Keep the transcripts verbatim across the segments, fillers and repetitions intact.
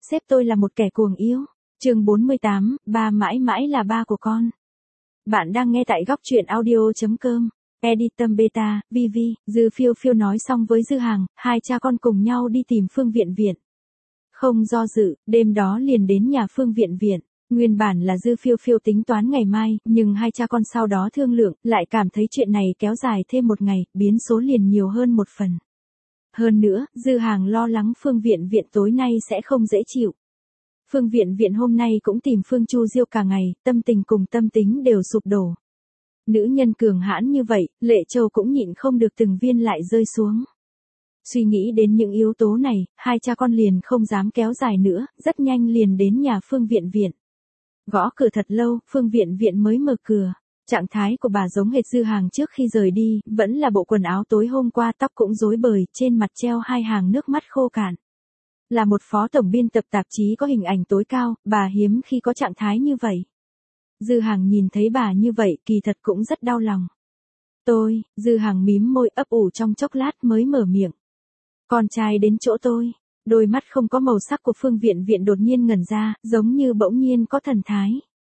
sếp tôi là một kẻ cuồng yêu. Chương bốn mươi tám, ba mãi mãi là ba của con. Bạn đang nghe tại góc truyện audio chấm com. Editum Beta, Vivi, Dư Phiêu Phiêu nói xong với Dư Hàng, hai cha con cùng nhau đi tìm Phương Viện Viện. Không do dự, đêm đó liền đến nhà Phương Viện Viện. Nguyên bản là Dư Phiêu Phiêu tính toán ngày mai, nhưng hai cha con sau đó thương lượng, lại cảm thấy chuyện này kéo dài thêm một ngày, biến số liền nhiều hơn một phần. Hơn nữa, Dư Hàng lo lắng Phương Viện Viện tối nay sẽ không dễ chịu. Phương Viện Viện hôm nay cũng tìm Phương Chu Diêu cả ngày, tâm tình cùng tâm tính đều sụp đổ. Nữ nhân cường hãn như vậy, Lệ Châu cũng nhịn không được từng viên lại rơi xuống. Suy nghĩ đến những yếu tố này, hai cha con liền không dám kéo dài nữa, rất nhanh liền đến nhà Phương Viện Viện. Gõ cửa thật lâu, Phương Viện Viện mới mở cửa. Trạng thái của bà giống hệt Dư Hàng trước khi rời đi, vẫn là bộ quần áo tối hôm qua, tóc cũng rối bời, trên mặt treo hai hàng nước mắt khô cạn. Là một phó tổng biên tập tạp chí có hình ảnh tối cao, bà hiếm khi có trạng thái như vậy. Dư Hàng nhìn thấy bà như vậy, kỳ thật cũng rất đau lòng. Tôi, Dư Hàng mím môi ấp ủ trong chốc lát mới mở miệng. Con trai đến chỗ tôi. Đôi mắt không có màu sắc của Phương Viện Viện đột nhiên ngẩn ra, giống như bỗng nhiên có thần thái.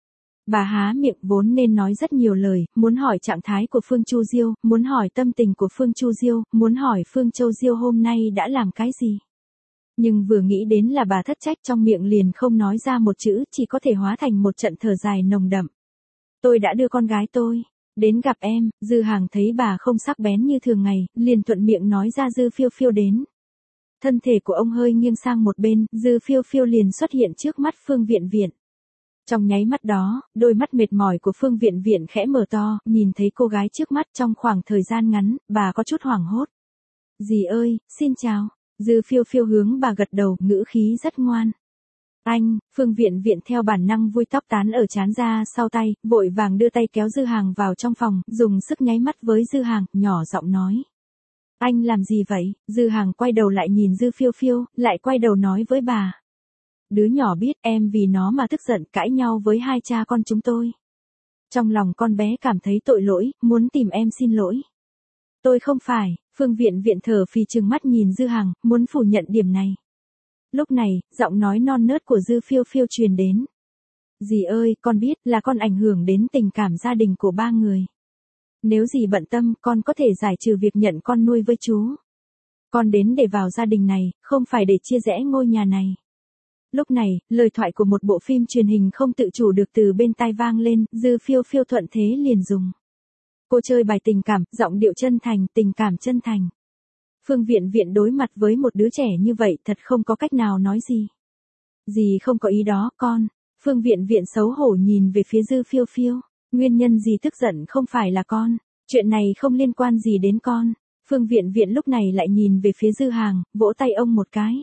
Bà há miệng vốn nên nói rất nhiều lời, muốn hỏi trạng thái của Phương Chu Diêu, muốn hỏi tâm tình của Phương Chu Diêu, muốn hỏi Phương Châu Diêu hôm nay đã làm cái gì. Nhưng vừa nghĩ đến là bà thất trách trong miệng liền không nói ra một chữ, chỉ có thể hóa thành một trận thở dài nồng đậm. Tôi đã đưa con gái tôi đến gặp em. Dư Hàng thấy bà không sắc bén như thường ngày, liền thuận miệng nói ra Dư Phiêu Phiêu đến. Thân thể của ông hơi nghiêng sang một bên, Dư Phiêu Phiêu liền xuất hiện trước mắt Phương Viện Viện. Trong nháy mắt đó, đôi mắt mệt mỏi của Phương Viện Viện khẽ mở to, nhìn thấy cô gái trước mắt trong khoảng thời gian ngắn, bà có chút hoảng hốt. Dì ơi, xin chào. Dư Phiêu Phiêu hướng bà gật đầu, ngữ khí rất ngoan. Anh, Phương Viện Viện theo bản năng vui tóc tán ở trán ra sau tay, vội vàng đưa tay kéo Dư Hàng vào trong phòng, dùng sức nháy mắt với Dư Hàng, nhỏ giọng nói. Anh làm gì vậy? Dư Hàng quay đầu lại nhìn Dư Phiêu Phiêu, lại quay đầu nói với bà. Đứa nhỏ biết em vì nó mà tức giận cãi nhau với hai cha con chúng tôi. Trong lòng con bé cảm thấy tội lỗi, muốn tìm em xin lỗi. Tôi không phải. Phương Viện Viện thở phì trừng mắt nhìn Dư Hàng, muốn phủ nhận điểm này. Lúc này, giọng nói non nớt của Dư Phiêu Phiêu truyền đến. Dì ơi, con biết là con ảnh hưởng đến tình cảm gia đình của ba người. Nếu dì bận tâm, con có thể giải trừ việc nhận con nuôi với chú. Con đến để vào gia đình này, không phải để chia rẽ ngôi nhà này. Lúc này, lời thoại của một bộ phim truyền hình không tự chủ được từ bên tai vang lên, Dư Phiêu Phiêu thuận thế liền dùng. Cô chơi bài tình cảm, giọng điệu chân thành, tình cảm chân thành. Phương Viện Viện đối mặt với một đứa trẻ như vậy thật không có cách nào nói gì. Dì không có ý đó, con. Phương Viện Viện xấu hổ nhìn về phía Dư Phiêu Phiêu. Nguyên nhân dì tức giận không phải là con. Chuyện này không liên quan gì đến con. Phương Viện Viện lúc này lại nhìn về phía Dư Hàng, vỗ tay ông một cái.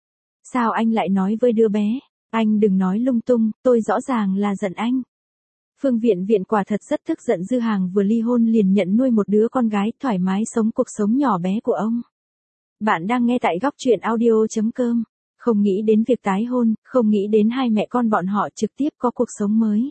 Sao anh lại nói với đứa bé? Anh đừng nói lung tung, tôi rõ ràng là giận anh. Phương Viện Viện quả thật rất tức giận Dư Hàng vừa ly hôn liền nhận nuôi một đứa con gái, thoải mái sống cuộc sống nhỏ bé của ông. Bạn đang nghe tại góc truyện audio chấm com. Không nghĩ đến việc tái hôn, không nghĩ đến hai mẹ con bọn họ trực tiếp có cuộc sống mới.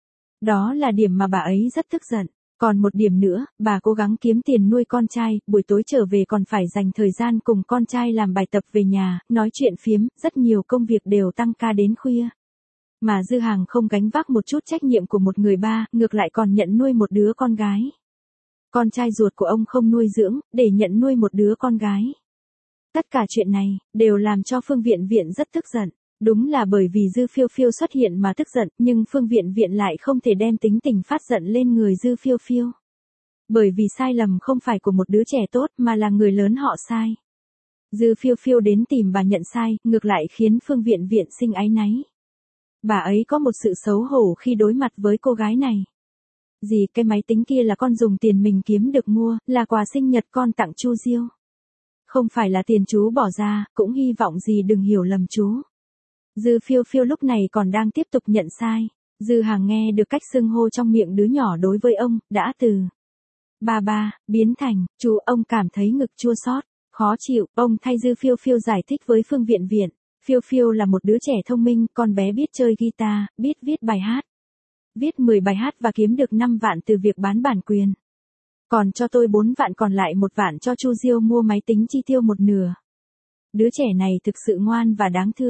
Đó là điểm mà bà ấy rất tức giận. Còn một điểm nữa, bà cố gắng kiếm tiền nuôi con trai, buổi tối trở về còn phải dành thời gian cùng con trai làm bài tập về nhà, nói chuyện phiếm, rất nhiều công việc đều tăng ca đến khuya. Mà Dư Hàng không gánh vác một chút trách nhiệm của một người ba, ngược lại còn nhận nuôi một đứa con gái. Con trai ruột của ông không nuôi dưỡng, để nhận nuôi một đứa con gái. Tất cả chuyện này, đều làm cho Phương Viện Viện rất tức giận. Đúng là bởi vì Dư Phiêu Phiêu xuất hiện mà tức giận, nhưng Phương Viện Viện lại không thể đem tính tình phát giận lên người Dư Phiêu Phiêu. Bởi vì sai lầm không phải của một đứa trẻ tốt mà là người lớn họ sai. Dư Phiêu Phiêu đến tìm bà nhận sai, ngược lại khiến Phương Viện Viện sinh áy náy. Bà ấy có một sự xấu hổ khi đối mặt với cô gái này. Dì, cái máy tính kia là con dùng tiền mình kiếm được mua, là quà sinh nhật con tặng Chu Diêu. Không phải là tiền chú bỏ ra, cũng hy vọng dì đừng hiểu lầm chú. Dư Phiêu Phiêu lúc này còn đang tiếp tục nhận sai. Dư Hàng nghe được cách xưng hô trong miệng đứa nhỏ đối với ông, đã từ ba ba, biến thành, chú. Ông cảm thấy ngực chua xót, khó chịu. Ông thay Dư Phiêu Phiêu giải thích với Phương Viện Viện. Phiêu Phiêu là một đứa trẻ thông minh, con bé biết chơi guitar, biết viết bài hát. Viết mười bài hát và kiếm được năm vạn từ việc bán bản quyền. Còn cho tôi bốn vạn, còn lại một vạn cho Chu Diêu mua máy tính chi tiêu một nửa. Đứa trẻ này thực sự ngoan và đáng thương.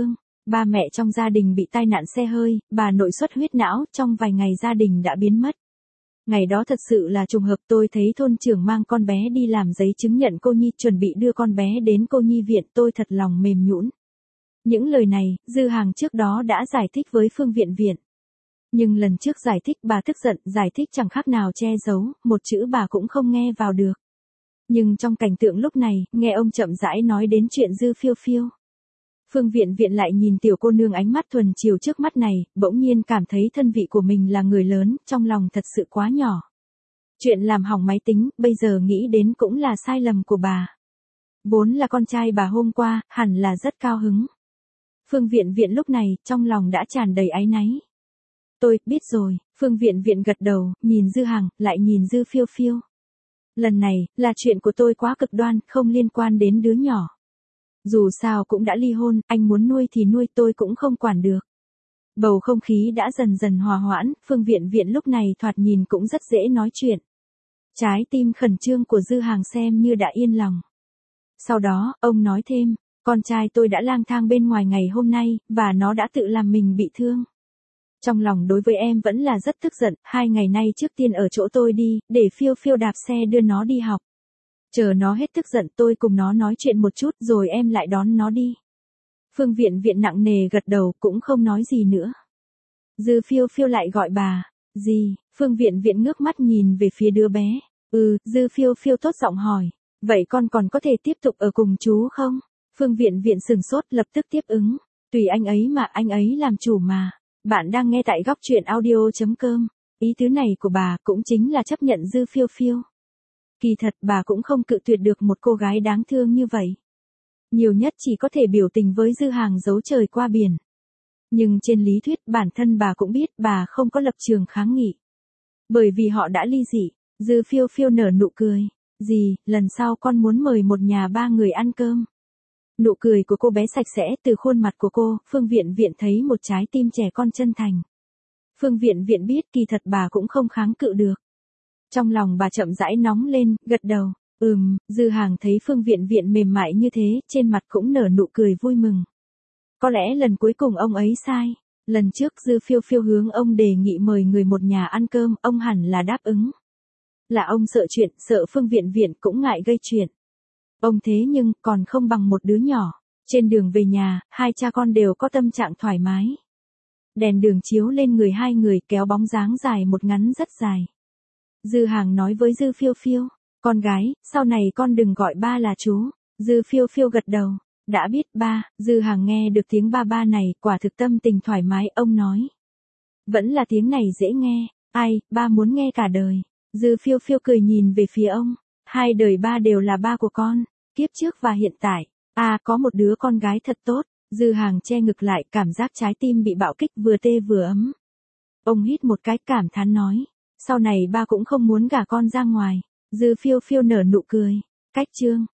Ba mẹ trong gia đình bị tai nạn xe hơi, bà nội xuất huyết não, trong vài ngày gia đình đã biến mất. Ngày đó thật sự là trùng hợp, tôi thấy thôn trưởng mang con bé đi làm giấy chứng nhận cô nhi, chuẩn bị đưa con bé đến cô nhi viện, tôi thật lòng mềm nhũn. Những lời này, Dư Hàng trước đó đã giải thích với Phương Viện Viện. Nhưng lần trước giải thích bà tức giận, giải thích chẳng khác nào che giấu, một chữ bà cũng không nghe vào được. Nhưng trong cảnh tượng lúc này, nghe ông chậm rãi nói đến chuyện Dư Phiêu Phiêu. Phương Viện Viện lại nhìn tiểu cô nương ánh mắt thuần chiều trước mắt này, bỗng nhiên cảm thấy thân vị của mình là người lớn, trong lòng thật sự quá nhỏ. Chuyện làm hỏng máy tính, bây giờ nghĩ đến cũng là sai lầm của bà. Vốn là con trai bà hôm qua, hẳn là rất cao hứng. Phương Viện Viện lúc này, trong lòng đã tràn đầy áy náy. Tôi, biết rồi, Phương Viện Viện gật đầu, nhìn Dư Hàng, lại nhìn Dư Phiêu Phiêu. Lần này, là chuyện của tôi quá cực đoan, không liên quan đến đứa nhỏ. Dù sao cũng đã ly hôn, anh muốn nuôi thì nuôi, tôi cũng không quản được. Bầu không khí đã dần dần hòa hoãn, Phương Viện Viện lúc này thoạt nhìn cũng rất dễ nói chuyện. Trái tim khẩn trương của Dư Hàng xem như đã yên lòng. Sau đó, ông nói thêm, con trai tôi đã lang thang bên ngoài ngày hôm nay, và nó đã tự làm mình bị thương. Trong lòng đối với em vẫn là rất tức giận, hai ngày nay trước tiên ở chỗ tôi đi, để Phiêu Phiêu đạp xe đưa nó đi học. Chờ nó hết tức giận tôi cùng nó nói chuyện một chút rồi em lại đón nó đi. Phương Viện Viện nặng nề gật đầu cũng không nói gì nữa. Dư Phiêu Phiêu lại gọi bà, gì, Phương Viện Viện ngước mắt nhìn về phía đứa bé. Ừ, Dư Phiêu Phiêu tốt giọng hỏi, vậy con còn có thể tiếp tục ở cùng chú không? Phương Viện Viện sừng sốt lập tức tiếp ứng, tùy anh ấy mà, anh ấy làm chủ mà. Bạn đang nghe tại góc truyện audio chấm com, ý tứ này của bà cũng chính là chấp nhận Dư Phiêu Phiêu. Kỳ thật bà cũng không cự tuyệt được một cô gái đáng thương như vậy. Nhiều nhất chỉ có thể biểu tình với Dư Hàng giấu trời qua biển. Nhưng trên lý thuyết bản thân bà cũng biết bà không có lập trường kháng nghị. Bởi vì họ đã ly dị, Dư Phiêu Phiêu nở nụ cười. Dì, lần sau con muốn mời một nhà ba người ăn cơm. Nụ cười của cô bé sạch sẽ từ khuôn mặt của cô, Phương Viện Viện thấy một trái tim trẻ con chân thành. Phương Viện Viện biết kỳ thật bà cũng không kháng cự được. Trong lòng bà chậm rãi nóng lên, gật đầu, ừm, Dư Hàng thấy Phương Viện Viện mềm mại như thế, trên mặt cũng nở nụ cười vui mừng. Có lẽ lần cuối cùng ông ấy sai, lần trước Dư Phiêu Phiêu hướng ông đề nghị mời người một nhà ăn cơm, ông hẳn là đáp ứng. Là ông sợ chuyện, sợ Phương Viện Viện cũng ngại gây chuyện. Ông thế nhưng, còn không bằng một đứa nhỏ. Trên đường về nhà, hai cha con đều có tâm trạng thoải mái. Đèn đường chiếu lên người hai người kéo bóng dáng dài một ngắn rất dài. Dư Hàng nói với Dư Phiêu Phiêu, con gái, sau này con đừng gọi ba là chú. Dư Phiêu Phiêu gật đầu, đã biết ba. Dư Hàng nghe được tiếng ba ba này, quả thực tâm tình thoải mái, ông nói. Vẫn là tiếng này dễ nghe, ai, ba muốn nghe cả đời. Dư Phiêu Phiêu cười nhìn về phía ông, hai đời ba đều là ba của con, kiếp trước và hiện tại. À, có một đứa con gái thật tốt. Dư Hàng che ngực lại, cảm giác trái tim bị bạo kích vừa tê vừa ấm. Ông hít một cái cảm thán nói, sau này ba cũng không muốn gả con ra ngoài. Dư Phiêu Phiêu nở nụ cười, cách chương.